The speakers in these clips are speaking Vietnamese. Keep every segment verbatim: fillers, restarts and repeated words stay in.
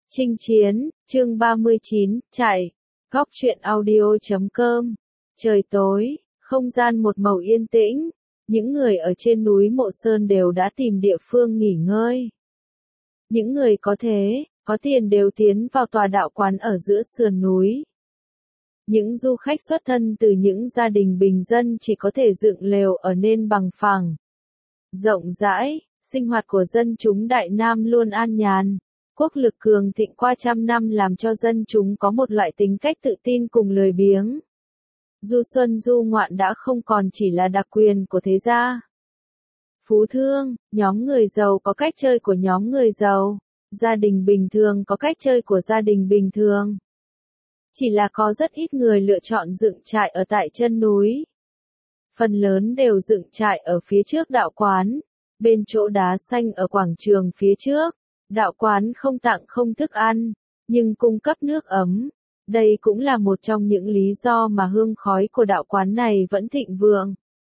Chinh chiến, chương ba mươi chín, chạy. Góc truyện audio.com. Trời tối, không gian một màu yên tĩnh, những người ở trên núi Mộ Sơn đều đã tìm địa phương nghỉ ngơi. Những người có thế, có tiền đều tiến vào tòa đạo quán ở giữa sườn núi. Những du khách xuất thân từ những gia đình bình dân chỉ có thể dựng lều ở nên bằng phẳng. Rộng rãi, sinh hoạt của dân chúng Đại Nam luôn an nhàn. Quốc lực cường thịnh qua trăm năm làm cho dân chúng có một loại tính cách tự tin cùng lười biếng. Du xuân du ngoạn đã không còn chỉ là đặc quyền của thế gia. Phú thương, nhóm người giàu có cách chơi của nhóm người giàu, gia đình bình thường có cách chơi của gia đình bình thường. Chỉ là có rất ít người lựa chọn dựng trại ở tại chân núi. Phần lớn đều dựng trại ở phía trước đạo quán, bên chỗ đá xanh ở quảng trường phía trước. Đạo quán không tặng không thức ăn, nhưng cung cấp nước ấm. Đây cũng là một trong những lý do mà hương khói của đạo quán này vẫn thịnh vượng.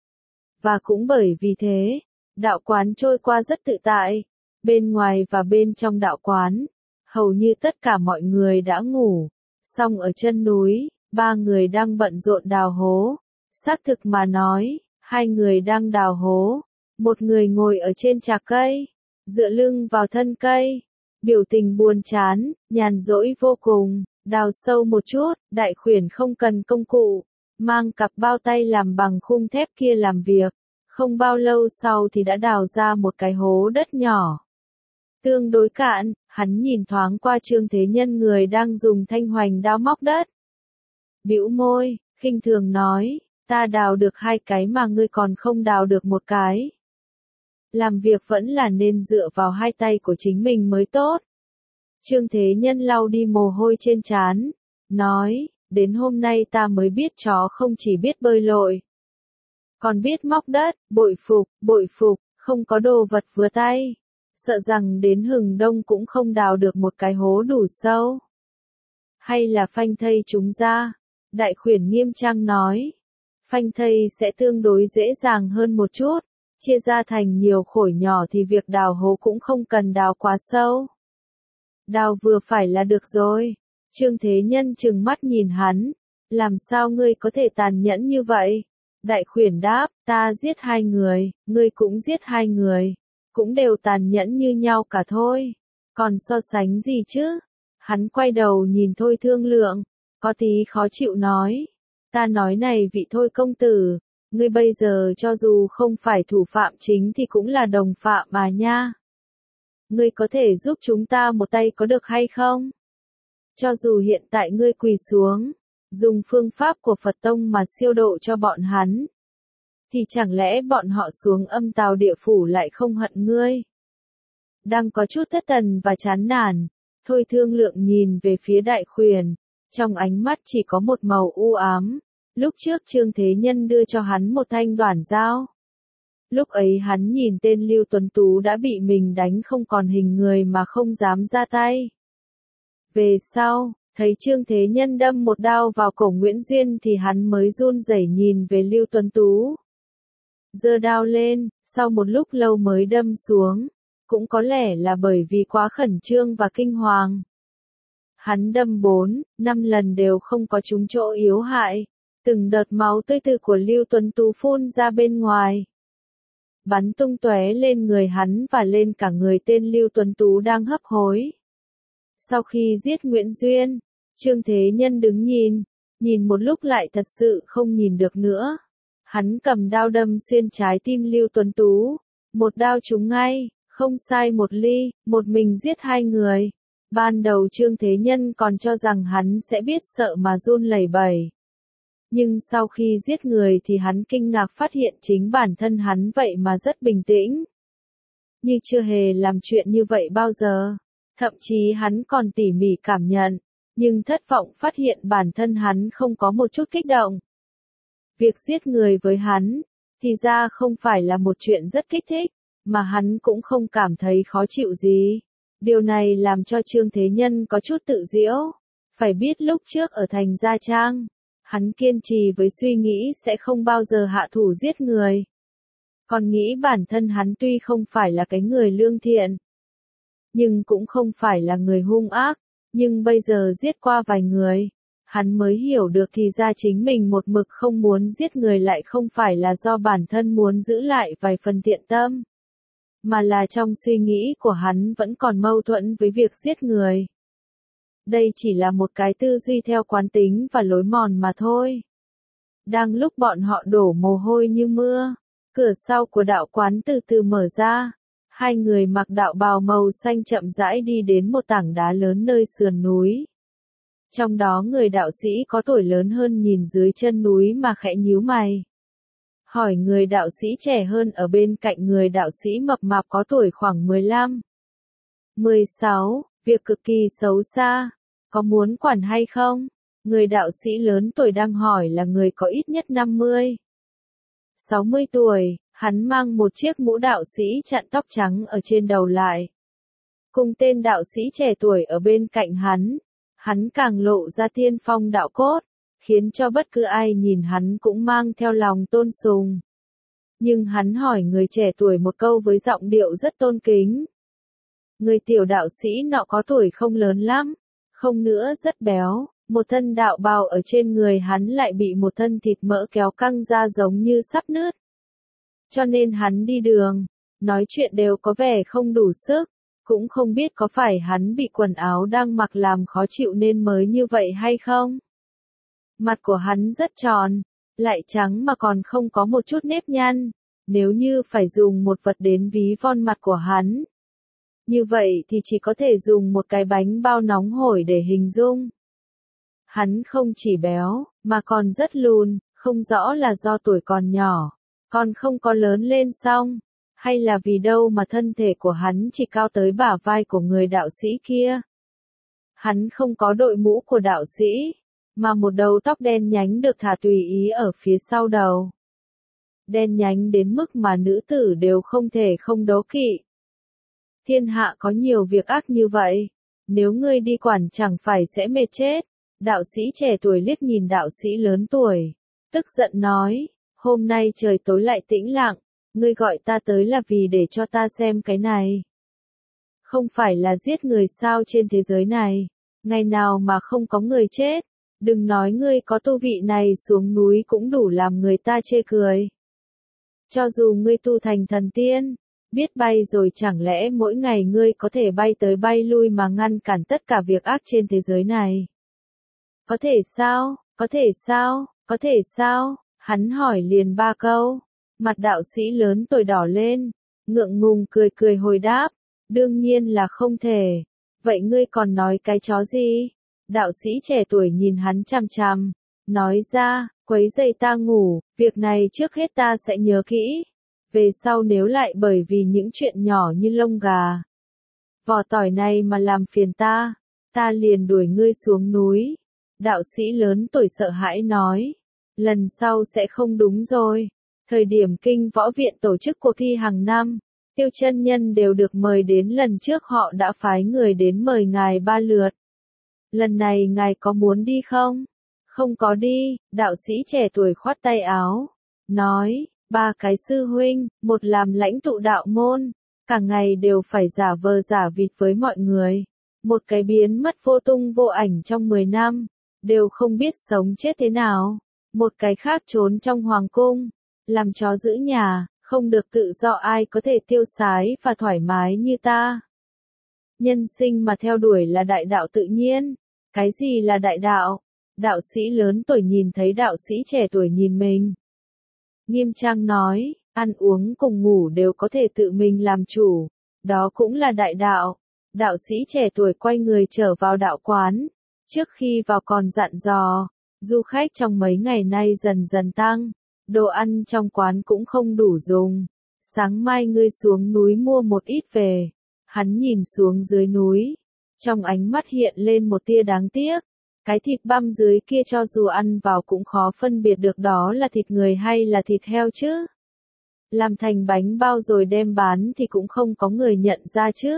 Và cũng bởi vì thế, đạo quán trôi qua rất tự tại. Bên ngoài và bên trong đạo quán, hầu như tất cả mọi người đã ngủ. Song ở chân núi, ba người đang bận rộn đào hố. Xác thực mà nói, hai người đang đào hố. Một người ngồi ở trên trạc cây, dựa lưng vào thân cây, biểu tình buồn chán, nhàn rỗi vô cùng, đào sâu một chút, Đại Khuyển không cần công cụ, mang cặp bao tay làm bằng khung thép kia làm việc, không bao lâu sau thì đã đào ra một cái hố đất nhỏ. Tương đối cạn, hắn nhìn thoáng qua Trương Thế Nhân người đang dùng thanh hoành đao móc đất. Bĩu môi, khinh thường nói, ta đào được hai cái mà ngươi còn không đào được một cái. Làm việc vẫn là nên dựa vào hai tay của chính mình mới tốt. Trương Thế Nhân lau đi mồ hôi trên trán, nói, đến hôm nay ta mới biết chó không chỉ biết bơi lội, còn biết móc đất, bội phục, bội phục, không có đồ vật vừa tay. Sợ rằng đến hừng đông cũng không đào được một cái hố đủ sâu. Hay là phanh thây chúng ra? Đại Khuyển nghiêm trang nói. Phanh thây sẽ tương đối dễ dàng hơn một chút. Chia ra thành nhiều khối nhỏ thì việc đào hố cũng không cần đào quá sâu. Đào vừa phải là được rồi. Trương Thế Nhân trừng mắt nhìn hắn. Làm sao ngươi có thể tàn nhẫn như vậy? Đại Khuyển đáp, ta giết hai người, ngươi cũng giết hai người. Cũng đều tàn nhẫn như nhau cả thôi. Còn so sánh gì chứ? Hắn quay đầu nhìn Thôi Thương Lượng. Có tí khó chịu nói. Ta nói này vị Thôi công tử. Ngươi bây giờ cho dù không phải thủ phạm chính thì cũng là đồng phạm mà nha. Ngươi có thể giúp chúng ta một tay có được hay không? Cho dù hiện tại ngươi quỳ xuống, dùng phương pháp của Phật Tông mà siêu độ cho bọn hắn, thì chẳng lẽ bọn họ xuống âm tào địa phủ lại không hận ngươi? Đang có chút thất thần và chán nản, Thôi Thương Lượng nhìn về phía Đại Khuyển, trong ánh mắt chỉ có một màu u ám. Lúc trước Trương Thế Nhân đưa cho hắn một thanh đoản dao. Lúc ấy hắn nhìn tên Lưu Tuấn Tú đã bị mình đánh không còn hình người mà không dám ra tay. Về sau, thấy Trương Thế Nhân đâm một đao vào cổ Nguyễn Duyên thì hắn mới run rẩy nhìn về Lưu Tuấn Tú. Giơ đao lên, sau một lúc lâu mới đâm xuống. Cũng có lẽ là bởi vì quá khẩn trương và kinh hoàng. Hắn đâm bốn, năm lần đều không có trúng chỗ yếu hại. Từng đợt máu tươi từ của Lưu Tuấn Tú phun ra bên ngoài. Bắn tung tóe lên người hắn và lên cả người tên Lưu Tuấn Tú đang hấp hối. Sau khi giết Nguyễn Duyên, Trương Thế Nhân đứng nhìn, nhìn một lúc lại thật sự không nhìn được nữa. Hắn cầm đao đâm xuyên trái tim Lưu Tuấn Tú. Một đao trúng ngay, không sai một ly, một mình giết hai người. Ban đầu Trương Thế Nhân còn cho rằng hắn sẽ biết sợ mà run lẩy bẩy. Nhưng sau khi giết người thì hắn kinh ngạc phát hiện chính bản thân hắn vậy mà rất bình tĩnh. Như chưa hề làm chuyện như vậy bao giờ. Thậm chí hắn còn tỉ mỉ cảm nhận, nhưng thất vọng phát hiện bản thân hắn không có một chút kích động. Việc giết người với hắn, thì ra không phải là một chuyện rất kích thích, mà hắn cũng không cảm thấy khó chịu gì. Điều này làm cho Trương Thế Nhân có chút tự giễu. Phải biết lúc trước ở thành Gia Trang, hắn kiên trì với suy nghĩ sẽ không bao giờ hạ thủ giết người. Còn nghĩ bản thân hắn tuy không phải là cái người lương thiện, nhưng cũng không phải là người hung ác, Nhưng bây giờ giết qua vài người, hắn mới hiểu được thì ra chính mình một mực không muốn giết người lại không phải là do bản thân muốn giữ lại vài phần tiện tâm, mà là trong suy nghĩ của hắn vẫn còn mâu thuẫn với việc giết người. Đây chỉ là một cái tư duy theo quán tính và lối mòn mà thôi. Đang lúc bọn họ đổ mồ hôi như mưa, cửa sau của đạo quán từ từ mở ra. Hai người mặc đạo bào màu xanh chậm rãi đi đến một tảng đá lớn nơi sườn núi. Trong đó người đạo sĩ có tuổi lớn hơn nhìn dưới chân núi mà khẽ nhíu mày. Hỏi người đạo sĩ trẻ hơn ở bên cạnh người đạo sĩ mập mạp có tuổi khoảng mười lăm. mười sáu, việc cực kỳ xấu xa. Có muốn quản hay không? Người đạo sĩ lớn tuổi đang hỏi là người có ít nhất năm mươi. sáu mươi tuổi, hắn mang một chiếc mũ đạo sĩ chặn tóc trắng ở trên đầu lại. Cùng tên đạo sĩ trẻ tuổi ở bên cạnh hắn, hắn càng lộ ra tiên phong đạo cốt, khiến cho bất cứ ai nhìn hắn cũng mang theo lòng tôn sùng. Nhưng hắn hỏi người trẻ tuổi một câu với giọng điệu rất tôn kính. Người tiểu đạo sĩ nọ có tuổi không lớn lắm, không nữa rất béo, một thân đạo bào ở trên người hắn lại bị một thân thịt mỡ kéo căng ra giống như sắp nứt. Cho nên hắn đi đường, nói chuyện đều có vẻ không đủ sức, cũng không biết có phải hắn bị quần áo đang mặc làm khó chịu nên mới như vậy hay không. Mặt của hắn rất tròn, lại trắng mà còn không có một chút nếp nhăn, nếu như phải dùng một vật đến ví von mặt của hắn. Như vậy thì chỉ có thể dùng một cái bánh bao nóng hổi để hình dung. Hắn không chỉ béo, mà còn rất lùn, không rõ là do tuổi còn nhỏ, còn không có lớn lên xong, hay là vì đâu mà thân thể của hắn chỉ cao tới bả vai của người đạo sĩ kia. Hắn không có đội mũ của đạo sĩ, mà một đầu tóc đen nhánh được thả tùy ý ở phía sau đầu. Đen nhánh đến mức mà nữ tử đều không thể không đố kỵ. Thiên hạ có nhiều việc ác như vậy, nếu ngươi đi quản chẳng phải sẽ mệt chết. Đạo sĩ trẻ tuổi liếc nhìn đạo sĩ lớn tuổi, tức giận nói, hôm nay trời tối lại tĩnh lặng, ngươi gọi ta tới là vì để cho ta xem cái này. Không phải là giết người sao trên thế giới này, ngày nào mà không có người chết, đừng nói ngươi có tu vị này xuống núi cũng đủ làm người ta chê cười. Cho dù ngươi tu thành thần tiên, biết bay rồi chẳng lẽ mỗi ngày ngươi có thể bay tới bay lui mà ngăn cản tất cả việc ác trên thế giới này. Có thể sao, có thể sao, có thể sao, hắn hỏi liền ba câu, mặt đạo sĩ lớn tuổi đỏ lên, ngượng ngùng cười cười hồi đáp, đương nhiên là không thể, vậy ngươi còn nói cái chó gì? Đạo sĩ trẻ tuổi nhìn hắn chằm chằm, nói ra, quấy rầy ta ngủ, việc này trước hết ta sẽ nhớ kỹ, về sau nếu lại bởi vì những chuyện nhỏ như lông gà, vỏ tỏi này mà làm phiền ta, ta liền đuổi ngươi xuống núi. Đạo sĩ lớn tuổi sợ hãi nói, lần sau sẽ không đúng rồi. Thời điểm kinh võ viện tổ chức cuộc thi hàng năm, Tiêu chân nhân đều được mời đến, lần trước họ đã phái người đến mời ngài ba lượt. Lần này ngài có muốn đi không? Không có đi, đạo sĩ trẻ tuổi khoát tay áo, nói, ba cái sư huynh, một làm lãnh tụ đạo môn, cả ngày đều phải giả vờ giả vịt với mọi người, một cái biến mất vô tung vô ảnh trong mười năm. Đều không biết sống chết thế nào, một cái khác trốn trong hoàng cung, làm chó giữ nhà, không được tự do ai có thể tiêu sái và thoải mái như ta. Nhân sinh mà theo đuổi là đại đạo tự nhiên, cái gì là đại đạo? Đạo sĩ lớn tuổi nhìn thấy đạo sĩ trẻ tuổi nhìn mình. Nghiêm trang nói, ăn uống cùng ngủ đều có thể tự mình làm chủ, đó cũng là đại đạo. Đạo sĩ trẻ tuổi quay người trở vào đạo quán. Trước khi vào còn dặn dò, du khách trong mấy ngày nay dần dần tăng, đồ ăn trong quán cũng không đủ dùng. Sáng mai ngươi xuống núi mua một ít về. Hắn nhìn xuống dưới núi, trong ánh mắt hiện lên một tia đáng tiếc. Cái thịt băm dưới kia cho dù ăn vào cũng khó phân biệt được đó là thịt người hay là thịt heo chứ. Làm thành bánh bao rồi đem bán thì cũng không có người nhận ra chứ.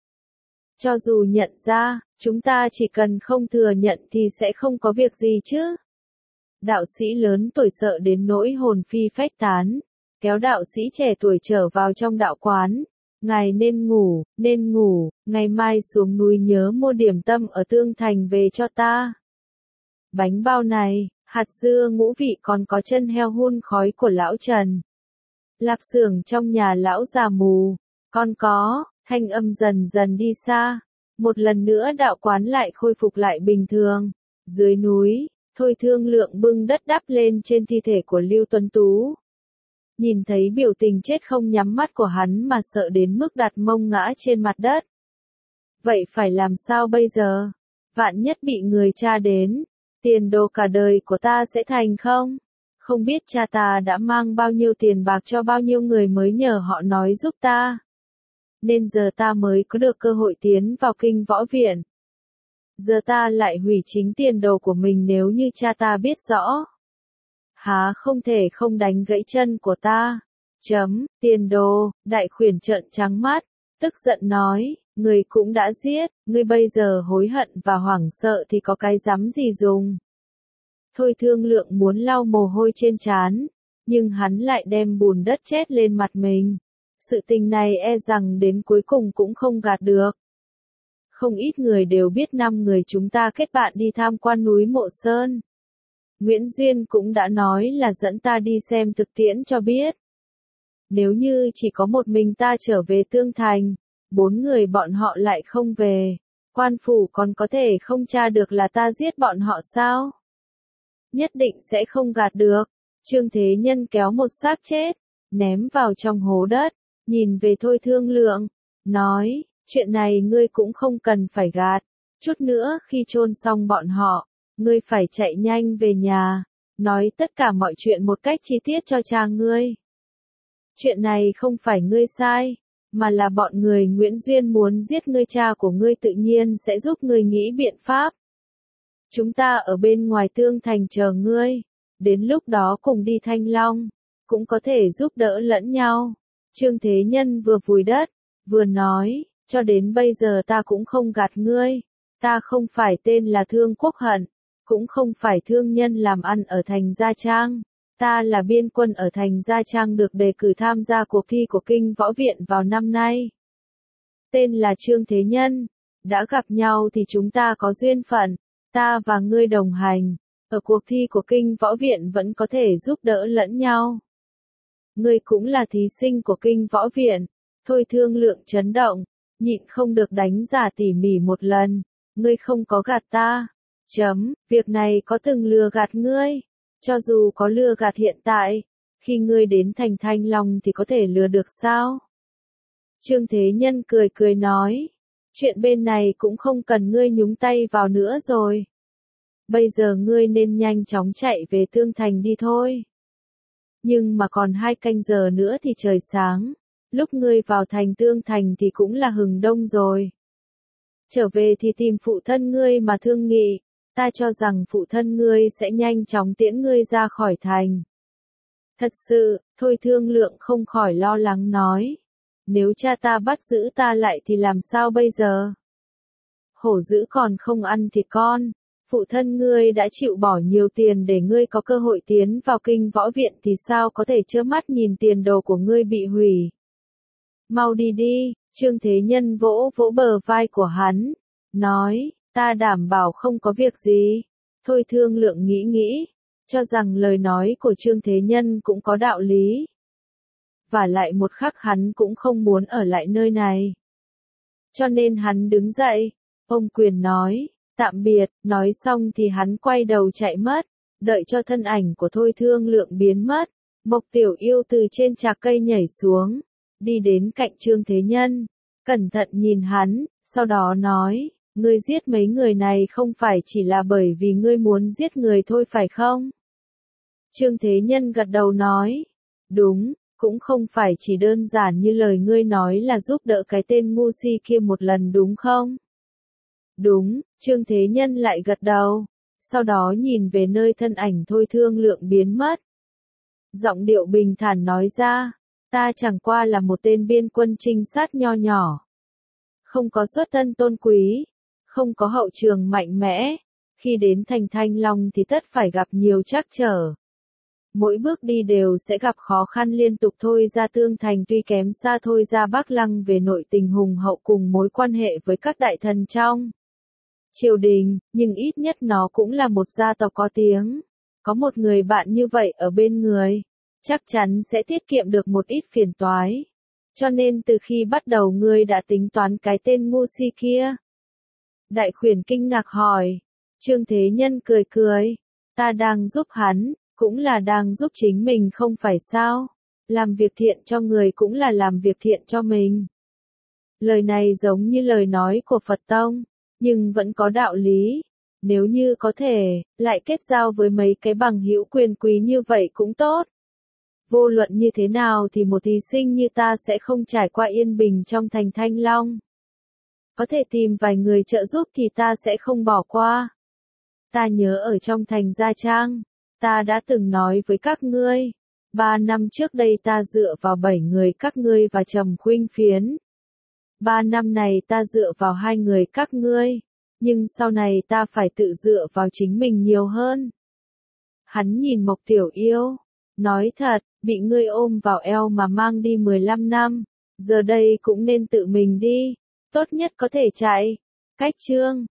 Cho dù nhận ra, chúng ta chỉ cần không thừa nhận thì sẽ không có việc gì chứ. Đạo sĩ lớn tuổi sợ đến nỗi hồn phi phách tán, kéo đạo sĩ trẻ tuổi trở vào trong đạo quán, ngài nên ngủ, nên ngủ, ngày mai xuống núi nhớ mua điểm tâm ở Tương Thành về cho ta. Bánh bao này, hạt dưa ngũ vị còn có chân heo hun khói của lão Trần. Lạp xưởng trong nhà lão già mù, còn có, thanh âm dần dần đi xa. Một lần nữa đạo quán lại khôi phục lại bình thường. Dưới núi, Thôi Thương Lượng bưng đất đắp lên trên thi thể của Lưu Tuấn Tú. Nhìn thấy biểu tình chết không nhắm mắt của hắn mà sợ đến mức đặt mông ngã trên mặt đất. Vậy phải làm sao bây giờ? Vạn nhất bị người tra đến, tiền đồ cả đời của ta sẽ thành không? Không biết cha ta đã mang bao nhiêu tiền bạc cho bao nhiêu người mới nhờ họ nói giúp ta. Nên giờ ta mới có được cơ hội tiến vào kinh võ viện. Giờ ta lại hủy chính tiền đồ của mình nếu như cha ta biết rõ. Há không thể không đánh gãy chân của ta. Chấm, tiền đồ, đại khuyển trợn trắng mắt, tức giận nói, người cũng đã giết, ngươi bây giờ hối hận và hoảng sợ thì có cái dám gì dùng. Thôi Thương Lượng muốn lau mồ hôi trên trán, nhưng hắn lại đem bùn đất chết lên mặt mình. Sự tình này e rằng đến cuối cùng cũng không gạt được. Không ít người đều biết năm người chúng ta kết bạn đi tham quan núi Mộ Sơn. Nguyễn Duyên cũng đã nói là dẫn ta đi xem thực tiễn cho biết. Nếu như chỉ có một mình ta trở về Tương Thành, bốn người bọn họ lại không về, quan phủ còn có thể không tra được là ta giết bọn họ sao? Nhất định sẽ không gạt được. Trương Thế Nhân kéo một xác chết, ném vào trong hố đất, nhìn về Thôi Thương Lượng, nói, chuyện này ngươi cũng không cần phải gạt, chút nữa khi chôn xong bọn họ, ngươi phải chạy nhanh về nhà, nói tất cả mọi chuyện một cách chi tiết cho cha ngươi. Chuyện này không phải ngươi sai, mà là bọn người Nguyễn Duyên muốn giết ngươi, cha của ngươi tự nhiên sẽ giúp ngươi nghĩ biện pháp. Chúng ta ở bên ngoài Tương Thành chờ ngươi, đến lúc đó cùng đi Thanh Long, cũng có thể giúp đỡ lẫn nhau. Trương Thế Nhân vừa vùi đất, vừa nói, cho đến bây giờ ta cũng không gạt ngươi, ta không phải tên là Thương Quốc Hận, cũng không phải thương nhân làm ăn ở thành Gia Trang, ta là biên quân ở thành Gia Trang được đề cử tham gia cuộc thi của kinh võ viện vào năm nay. Tên là Trương Thế Nhân, đã gặp nhau thì chúng ta có duyên phận, ta và ngươi đồng hành, ở cuộc thi của kinh võ viện vẫn có thể giúp đỡ lẫn nhau. Ngươi cũng là thí sinh của kinh võ viện. Thôi Thương Lượng chấn động, nhịn không được đánh giả tỉ mỉ một lần, ngươi không có gạt ta. Chấm, việc này có từng lừa gạt ngươi, cho dù có lừa gạt hiện tại, khi ngươi đến thành Thanh Long thì có thể lừa được sao? Trương Thế Nhân cười cười nói, chuyện bên này cũng không cần ngươi nhúng tay vào nữa rồi. Bây giờ ngươi nên nhanh chóng chạy về Tương Thành đi thôi. Nhưng mà còn hai canh giờ nữa thì trời sáng, lúc ngươi vào thành Tương Thành thì cũng là hừng đông rồi. Trở về thì tìm phụ thân ngươi mà thương nghị, ta cho rằng phụ thân ngươi sẽ nhanh chóng tiễn ngươi ra khỏi thành. Thật sự, Thôi Thương Lượng không khỏi lo lắng nói, nếu cha ta bắt giữ ta lại thì làm sao bây giờ? Hổ dữ còn không ăn thịt con. Phụ thân ngươi đã chịu bỏ nhiều tiền để ngươi có cơ hội tiến vào kinh võ viện thì sao có thể trơ mắt nhìn tiền đồ của ngươi bị hủy. Mau đi đi, Trương Thế Nhân vỗ vỗ bờ vai của hắn, nói, ta đảm bảo không có việc gì. Thôi Thương Lượng nghĩ nghĩ, cho rằng lời nói của Trương Thế Nhân cũng có đạo lý. Và lại một khắc hắn cũng không muốn ở lại nơi này. Cho nên hắn đứng dậy, ông quyền nói, tạm biệt, nói xong thì hắn quay đầu chạy mất, đợi cho thân ảnh của Thôi Thương Lượng biến mất. Mộc Tiểu Yêu từ trên trạc cây nhảy xuống, đi đến cạnh Trương Thế Nhân, cẩn thận nhìn hắn, sau đó nói, ngươi giết mấy người này không phải chỉ là bởi vì ngươi muốn giết người thôi phải không? Trương Thế Nhân gật đầu nói, đúng, cũng không phải chỉ đơn giản như lời ngươi nói là giúp đỡ cái tên ngu si kia một lần đúng không? Đúng, Trương Thế Nhân lại gật đầu, sau đó nhìn về nơi thân ảnh Thôi Thương Lượng biến mất. Giọng điệu bình thản nói ra, ta chẳng qua là một tên biên quân trinh sát nho nhỏ. Không có xuất thân tôn quý, không có hậu trường mạnh mẽ, khi đến thành Thanh Long thì tất phải gặp nhiều trắc trở. Mỗi bước đi đều sẽ gặp khó khăn liên tục. Thôi ra Tương Thành tuy kém xa Thôi ra Bắc Lăng về nội tình hùng hậu cùng mối quan hệ với các đại thần trong triều đình, nhưng ít nhất nó cũng là một gia tộc có tiếng. Có một người bạn như vậy ở bên người, chắc chắn sẽ tiết kiệm được một ít phiền toái. Cho nên từ khi bắt đầu ngươi đã tính toán cái tên ngu si kia. Đại khuyển kinh ngạc hỏi. Trương Thế Nhân cười cười. Ta đang giúp hắn, cũng là đang giúp chính mình không phải sao. Làm việc thiện cho người cũng là làm việc thiện cho mình. Lời này giống như lời nói của Phật Tông, nhưng vẫn có đạo lý. Nếu như có thể, lại kết giao với mấy cái bằng hữu quyền quý như vậy cũng tốt. Vô luận như thế nào thì một thí sinh như ta sẽ không trải qua yên bình trong thành Thanh Long. Có thể tìm vài người trợ giúp thì ta sẽ không bỏ qua. Ta nhớ ở trong thành Gia Trang, ta đã từng nói với các ngươi, ba năm trước đây ta dựa vào bảy người các ngươi và Trầm Khuynh Phiến. Ba năm này ta dựa vào hai người các ngươi, nhưng sau này ta phải tự dựa vào chính mình nhiều hơn. Hắn nhìn Mộc Tiểu Yêu, nói thật, bị ngươi ôm vào eo mà mang đi mười lăm năm, giờ đây cũng nên tự mình đi, tốt nhất có thể chạy. Cách chương